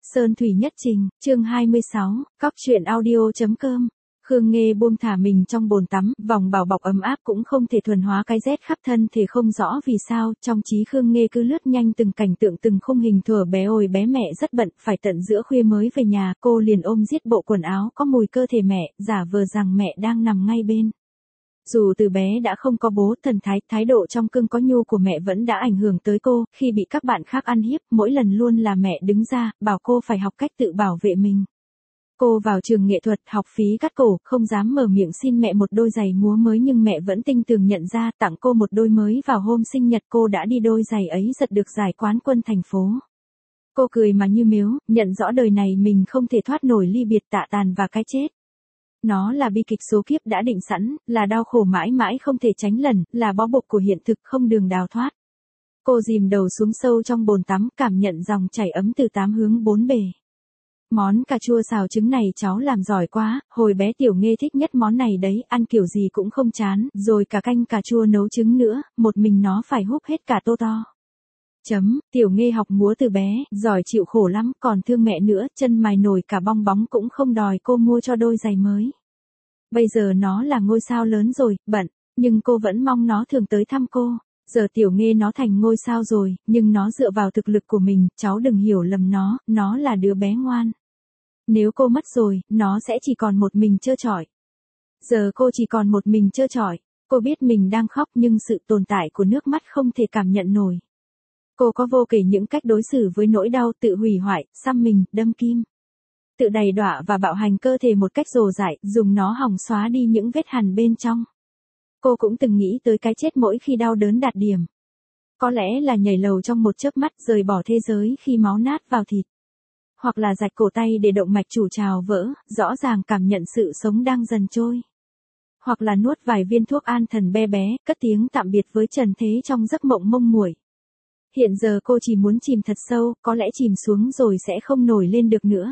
Sơn Thủy Nhất Trình, chương 26, cóc truyện audio.com. Khương Nghê buông thả mình trong bồn tắm, vòng bảo bọc ấm áp cũng không thể thuần hóa cái rét khắp thân thể, không rõ vì sao, trong trí Khương Nghê cứ lướt nhanh từng cảnh tượng từng khung hình thuở bé. Ôi bé mẹ rất bận, phải tận giữa khuya mới về nhà, cô liền ôm giết bộ quần áo có mùi cơ thể mẹ, giả vờ rằng mẹ đang nằm ngay bên. Dù từ bé đã không có bố, thần thái độ trong cưng có nhu của mẹ vẫn đã ảnh hưởng tới cô, khi bị các bạn khác ăn hiếp, mỗi lần luôn là mẹ đứng ra, bảo cô phải học cách tự bảo vệ mình. Cô vào trường nghệ thuật, học phí cắt cổ, không dám mở miệng xin mẹ một đôi giày múa mới, nhưng mẹ vẫn tinh tường nhận ra, tặng cô một đôi mới. Vào hôm sinh nhật cô đã đi đôi giày ấy giật được giải quán quân thành phố. Cô cười mà như mếu, nhận rõ đời này mình không thể thoát nổi ly biệt, tạ tàn và cái chết. Nó là bi kịch số kiếp đã định sẵn, là đau khổ mãi mãi không thể tránh lần, là bó buộc của hiện thực không đường đào thoát. Cô dìm đầu xuống sâu trong bồn tắm, cảm nhận dòng chảy ấm từ tám hướng bốn bề. Món cà chua xào trứng này cháu làm giỏi quá, hồi bé Tiểu Nghê thích nhất món này đấy, ăn kiểu gì cũng không chán, rồi cả canh cà chua nấu trứng nữa, một mình nó phải húp hết cả tô to. Tiểu Nghê học múa từ bé, giỏi chịu khổ lắm, còn thương mẹ nữa, chân mài nổi cả bong bóng cũng không đòi cô mua cho đôi giày mới. Bây giờ nó là ngôi sao lớn rồi, bận, nhưng cô vẫn mong nó thường tới thăm cô. Giờ Tiểu Nghê nó thành ngôi sao rồi, nhưng nó dựa vào thực lực của mình, cháu đừng hiểu lầm nó là đứa bé ngoan. Nếu cô mất rồi, nó sẽ chỉ còn một mình trơ trọi. Giờ cô chỉ còn một mình trơ trọi, cô biết mình đang khóc nhưng sự tồn tại của nước mắt không thể cảm nhận nổi. Cô có vô kể những cách đối xử với nỗi đau, tự hủy hoại, xăm mình, đâm kim. Tự đầy đọa và bạo hành cơ thể một cách rồ dại, dùng nó hòng xóa đi những vết hằn bên trong. Cô cũng từng nghĩ tới cái chết mỗi khi đau đớn đạt điểm. Có lẽ là nhảy lầu trong một chớp mắt, rời bỏ thế giới khi máu nát vào thịt. Hoặc là rạch cổ tay để động mạch chủ trào vỡ, rõ ràng cảm nhận sự sống đang dần trôi. Hoặc là nuốt vài viên thuốc an thần be bé, cất tiếng tạm biệt với trần thế trong giấc mộng mông muội. Hiện giờ cô chỉ muốn chìm thật sâu, có lẽ chìm xuống rồi sẽ không nổi lên được nữa.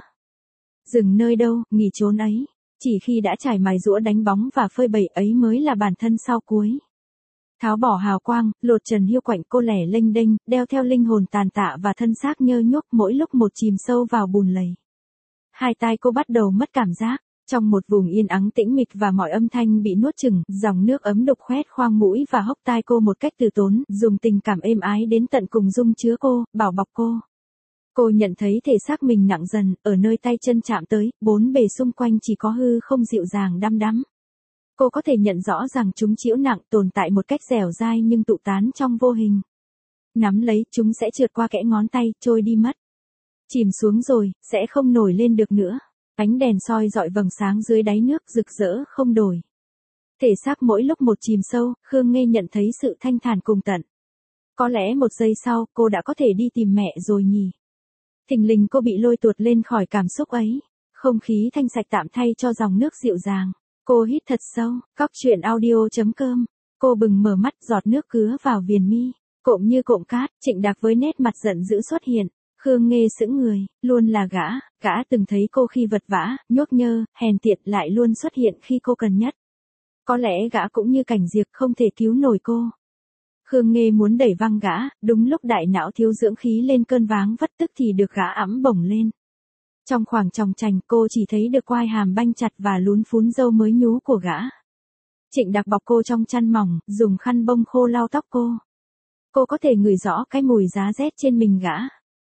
Dừng nơi đâu, nghỉ chốn ấy. Chỉ khi đã trải mài giũa đánh bóng và phơi bày ấy mới là bản thân sau cuối. Tháo bỏ hào quang, lột trần hiu quạnh, cô lẻ lênh đênh, đeo theo linh hồn tàn tạ và thân xác nhơ nhuốc, mỗi lúc một chìm sâu vào bùn lầy. Hai tai cô bắt đầu mất cảm giác. Trong một vùng yên ắng tĩnh mịch và mọi âm thanh bị nuốt chửng, dòng nước ấm đục khoét khoang mũi và hốc tai cô một cách từ tốn, dùng tình cảm êm ái đến tận cùng dung chứa cô, bảo bọc cô. Cô nhận thấy thể xác mình nặng dần, ở nơi tay chân chạm tới, bốn bề xung quanh chỉ có hư không dịu dàng đăm đắm. Cô có thể nhận rõ rằng chúng chịu nặng, tồn tại một cách dẻo dai nhưng tụ tán trong vô hình. Nắm lấy, chúng sẽ trượt qua kẽ ngón tay, trôi đi mất. Chìm xuống rồi, sẽ không nổi lên được nữa. Ánh đèn soi rọi vầng sáng dưới đáy nước, rực rỡ không đổi. Thể xác mỗi lúc một chìm sâu, Khương Nghê nhận thấy sự thanh thản cùng tận. Có lẽ một giây sau, cô đã có thể đi tìm mẹ rồi nhỉ. Thình lình cô bị lôi tuột lên khỏi cảm xúc ấy. Không khí thanh sạch tạm thay cho dòng nước dịu dàng. Cô hít thật sâu, cóc truyện audio.com. Cô bừng mở mắt, giọt nước cứa vào viền mi. Cộm như cộm cát, Trịnh Đạc với nét mặt giận dữ xuất hiện. Khương Nghê sững người, luôn là gã từng thấy cô khi vật vã, nhốt nhơ, hèn tiện, lại luôn xuất hiện khi cô cần nhất. Có lẽ gã cũng như cảnh diệp không thể cứu nổi cô. Khương Nghê muốn đẩy văng gã, đúng lúc đại não thiếu dưỡng khí lên cơn váng vất, tức thì được gã ẵm bổng lên. Trong khoảng tròng trành, cô chỉ thấy được quai hàm banh chặt và lún phún râu mới nhú của gã. Trịnh Đạc bọc cô trong chăn mỏng, dùng khăn bông khô lau tóc cô. Cô có thể ngửi rõ cái mùi giá rét trên mình gã.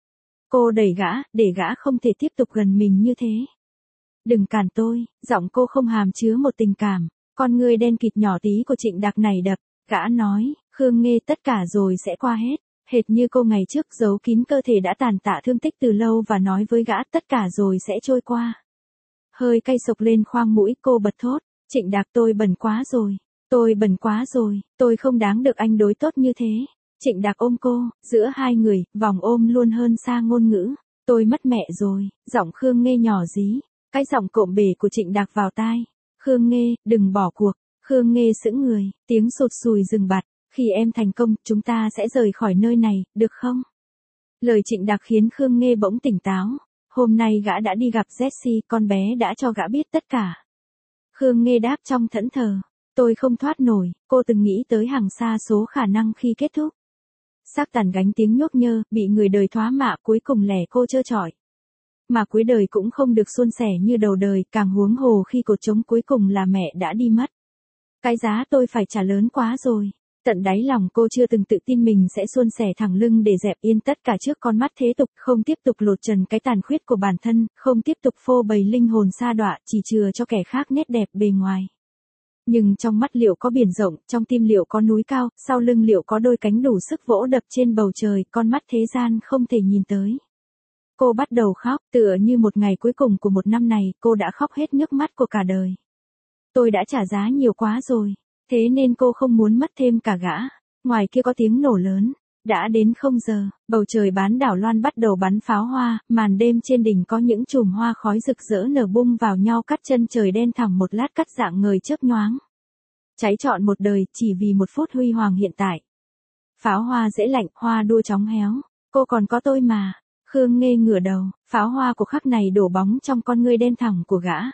Cô đẩy gã, để gã không thể tiếp tục gần mình như thế. Đừng cản tôi, giọng cô không hàm chứa một tình cảm. Con ngươi đen kịt nhỏ tí của Trịnh Đạc này đập, gã nói, Khương Nghê, tất cả rồi sẽ qua hết. Hệt như cô ngày trước giấu kín cơ thể đã tàn tạ thương tích từ lâu và nói với gã tất cả rồi sẽ trôi qua. Hơi cay sộc lên khoang mũi, cô bật thốt, Trịnh Đạc, tôi bẩn quá rồi. Tôi bẩn quá rồi, tôi không đáng được anh đối tốt như thế. Trịnh Đạc ôm cô, giữa hai người, vòng ôm luôn hơn xa ngôn ngữ. Tôi mất mẹ rồi, giọng Khương Nghê nhỏ dí. Cái giọng cộm bể của Trịnh Đạc vào tai. Khương Nghê, đừng bỏ cuộc. Khương Nghê sững người, tiếng sụt sùi dừng bặt. Khi em thành công, chúng ta sẽ rời khỏi nơi này, được không? Lời Trịnh Đạc khiến Khương Nghê bỗng tỉnh táo. Hôm nay gã đã đi gặp Jessie, con bé đã cho gã biết tất cả. Khương Nghê đáp trong thẫn thờ. Tôi không thoát nổi, cô từng nghĩ tới hàng xa số khả năng khi kết thúc. Xác tàn gánh tiếng nhốt nhơ, bị người đời thoá mạ, cuối cùng lẻ cô trơ trọi. Mà cuối đời cũng không được suôn sẻ như đầu đời, càng huống hồ khi cột trống cuối cùng là mẹ đã đi mất. Cái giá tôi phải trả lớn quá rồi. Tận đáy lòng cô chưa từng tự tin mình sẽ suôn sẻ thẳng lưng để dẹp yên tất cả trước con mắt thế tục, không tiếp tục lột trần cái tàn khuyết của bản thân, không tiếp tục phô bày linh hồn sa đọa, chỉ chừa cho kẻ khác nét đẹp bề ngoài. Nhưng trong mắt liệu có biển rộng, trong tim liệu có núi cao, sau lưng liệu có đôi cánh đủ sức vỗ đập trên bầu trời, con mắt thế gian không thể nhìn tới. Cô bắt đầu khóc, tựa như một ngày cuối cùng của một năm này, cô đã khóc hết nước mắt của cả đời. Tôi đã trả giá nhiều quá rồi, thế nên cô không muốn mất thêm cả gã. Ngoài kia có tiếng nổ lớn. Đã đến 0 giờ, bầu trời bán đảo Loan bắt đầu bắn pháo hoa, màn đêm trên đỉnh có những chùm hoa khói rực rỡ nở bung vào nhau cắt chân trời đen thẳm một lát cắt dạng ngời chớp nhoáng. Cháy trọn một đời chỉ vì một phút huy hoàng hiện tại. Pháo hoa dễ lạnh, hoa đua chóng héo. Cô còn có tôi mà. Khương Nghê ngửa đầu, pháo hoa của khắc này đổ bóng trong con ngươi đen thẳm của gã.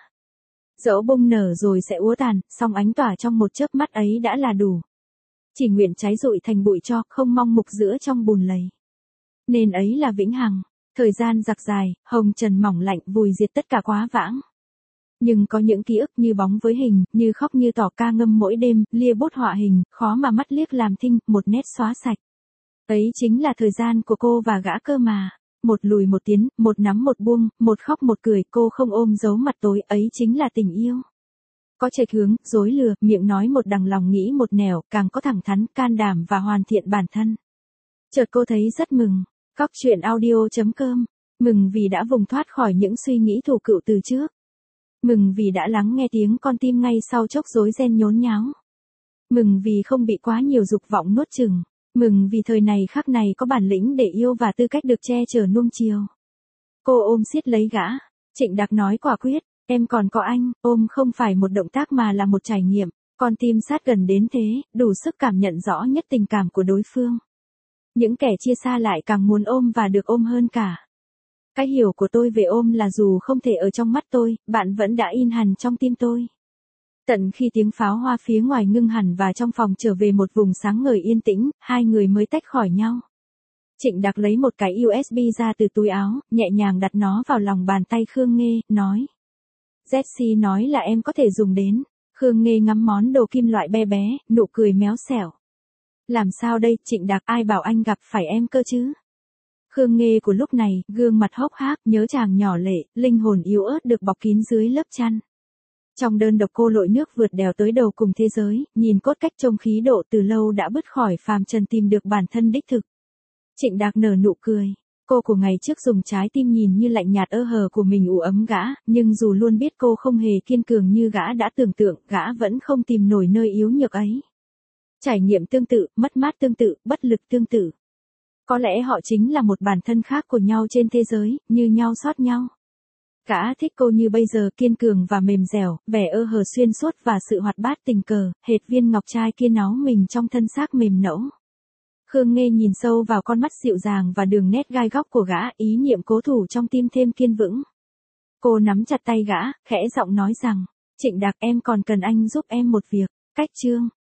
Dẫu bung nở rồi sẽ úa tàn, song ánh tỏa trong một chớp mắt ấy đã là đủ. Chỉ nguyện cháy rụi thành bụi tro, không mong mục giữa trong bùn lầy. Nên ấy là vĩnh hằng. Thời gian giặc dài, hồng trần mỏng lạnh vùi diệt tất cả quá vãng. Nhưng có những ký ức như bóng với hình, như khóc như tỏ ca ngâm mỗi đêm, lia bút họa hình, khó mà mắt liếc làm thinh, một nét xóa sạch. Ấy chính là thời gian của cô và gã cơ mà. Một lùi một tiến, một nắm một buông, một khóc một cười, cô không ôm giấu mặt tối, ấy chính là tình yêu. Có chệch hướng, dối lừa, miệng nói một đằng lòng nghĩ một nẻo, càng có thẳng thắn, can đảm và hoàn thiện bản thân. Chợt cô thấy rất mừng. Cóc truyện audio.com. Mừng vì đã vùng thoát khỏi những suy nghĩ thù cựu từ trước. Mừng vì đã lắng nghe tiếng con tim ngay sau chốc rối ren nhốn nháo. Mừng vì không bị quá nhiều dục vọng nuốt chửng. Mừng vì thời này khắc này có bản lĩnh để yêu và tư cách được che chở nuông chiều. Cô ôm siết lấy gã. Trịnh Đạc nói quả quyết, em còn có anh, ôm không phải một động tác mà là một trải nghiệm. Con tim sát gần đến thế, đủ sức cảm nhận rõ nhất tình cảm của đối phương. Những kẻ chia xa lại càng muốn ôm và được ôm hơn cả. Cái hiểu của tôi về ôm là dù không thể ở trong mắt tôi, bạn vẫn đã in hằn trong tim tôi. Tận khi tiếng pháo hoa phía ngoài ngưng hẳn và trong phòng trở về một vùng sáng ngời yên tĩnh, hai người mới tách khỏi nhau. Trịnh Đạc lấy một cái USB ra từ túi áo, nhẹ nhàng đặt nó vào lòng bàn tay Khương Nghê, nói. Jessie nói là em có thể dùng đến. Khương Nghê ngắm món đồ kim loại bé bé, nụ cười méo xẻo. Làm sao đây, Trịnh Đạc, ai bảo anh gặp phải em cơ chứ? Khương Nghê của lúc này, gương mặt hốc hác, nhớ chàng nhỏ lệ, linh hồn yếu ớt được bọc kín dưới lớp chăn. Trong đơn độc cô lội nước vượt đèo tới đầu cùng thế giới, nhìn cốt cách trông khí độ từ lâu đã bứt khỏi phàm trần tìm được bản thân đích thực. Trịnh Đạc nở nụ cười. Cô của ngày trước dùng trái tim nhìn như lạnh nhạt ơ hờ của mình ủ ấm gã, nhưng dù luôn biết cô không hề kiên cường như gã đã tưởng tượng, gã vẫn không tìm nổi nơi yếu nhược ấy. Trải nghiệm tương tự, mất mát tương tự, bất lực tương tự. Có lẽ họ chính là một bản thân khác của nhau trên thế giới, như nhau sót nhau. Gã thích cô như bây giờ, kiên cường và mềm dẻo, vẻ ơ hờ xuyên suốt và sự hoạt bát tình cờ, hệt viên ngọc trai kia náu mình trong thân xác mềm nẫu. Khương Nghê nhìn sâu vào con mắt dịu dàng và đường nét gai góc của gã, ý niệm cố thủ trong tim thêm kiên vững. Cô nắm chặt tay gã, khẽ giọng nói rằng, Trịnh Đạc, em còn cần anh giúp em một việc. Cách chương